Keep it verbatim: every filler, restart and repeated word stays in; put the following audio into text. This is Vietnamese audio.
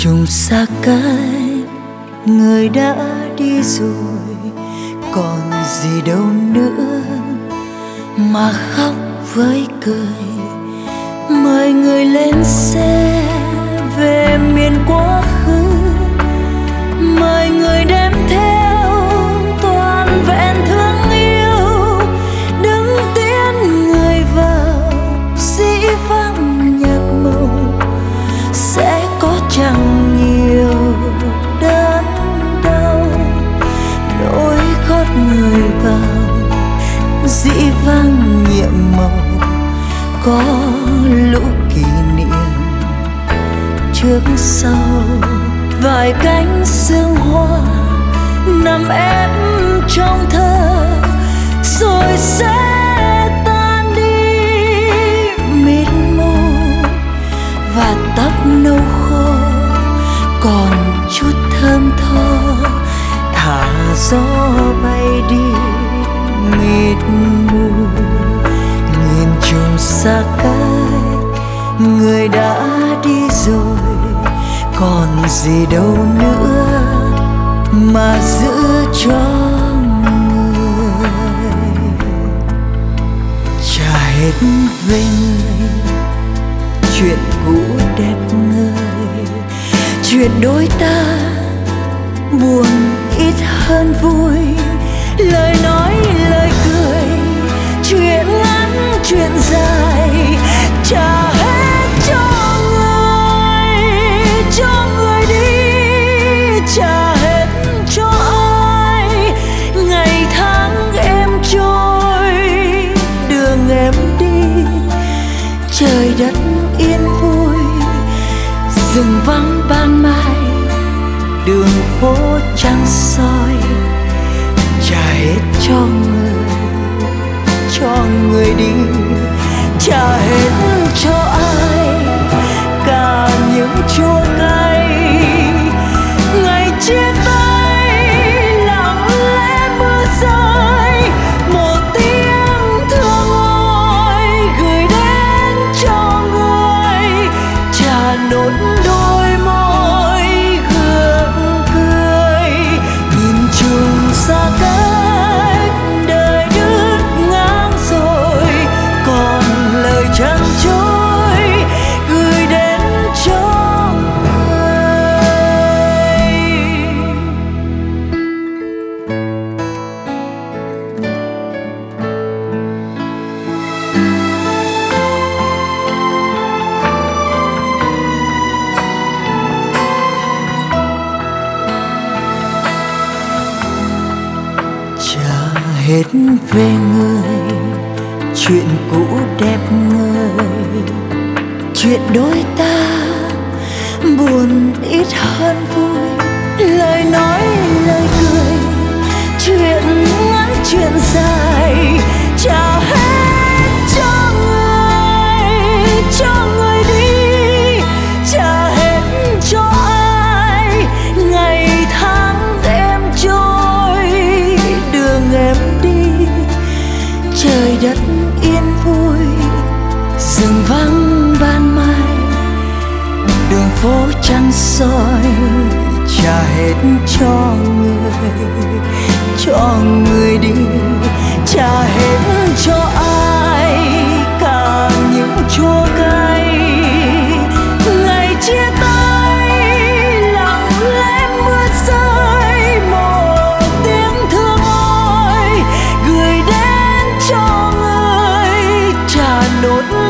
trùng xa cách, người đã đi rồi, còn gì đâu nữa mà khóc với cười. Mời người lên xe về miền quá khứ, mời người đem theo toàn vẹn thương yêu, đứng tiễn người vào dĩ vãng nhạc màu. Sẽ có chẳng nhiều đớn đau, nỗi gót người vào dĩ vãng nhiệm màu. Có lũ kỷ niệm trước sau, vài cánh sương hoa nằm êm trong thơ, rồi sẽ tan đi mịt mù. Và tóc nâu khô còn chút thơm tho, thả gió bay đi mịt mù. Nhìn trùng xa cách, người đã đi rồi, còn gì đâu nữa mà giữ cho người. Trả hết về người chuyện cũ đẹp ngời, chuyện đôi ta buồn ít hơn vui. Lời nói lời cười, chuyện ngắn chuyện dài, trả hết cho người, cho người đi, trả hết cho ai. Ngày tháng em trôi, đường em đi, trời đất yên vui, rừng vắng ban mai, đường phố trắng soi. Trả hết cho người, cho người đi, trả hết cho ai, cả những chua cay. Ngày chia tay lặng lẽ mưa rơi, một tiếng thương ôi gửi đến cho người. Trả nốt đôi môi gượng cười, nhìn trùng xa cách, đời đứt ngang rồi, còn lời chăn trôi gửi đến cho người. Trả hết về người chuyện cũ đẹp ngời, chuyện đôi ta buồn ít hơn vui. Lời nói lời cười, chuyện ngắn chuyện dài, trả hết cho người, cho người đi, trả hết cho ai. Ngày tháng em trôi, đường em đi, trời đất yên vui, rừng vắng ban mai, đường phố trắng soi. Trả hết cho người, cho người đi, trả hết cho ai, cả những chua cay. Ngày chia tay lặng lẽ mưa rơi, một tiếng thương ôi gửi đến cho người. Trả nốt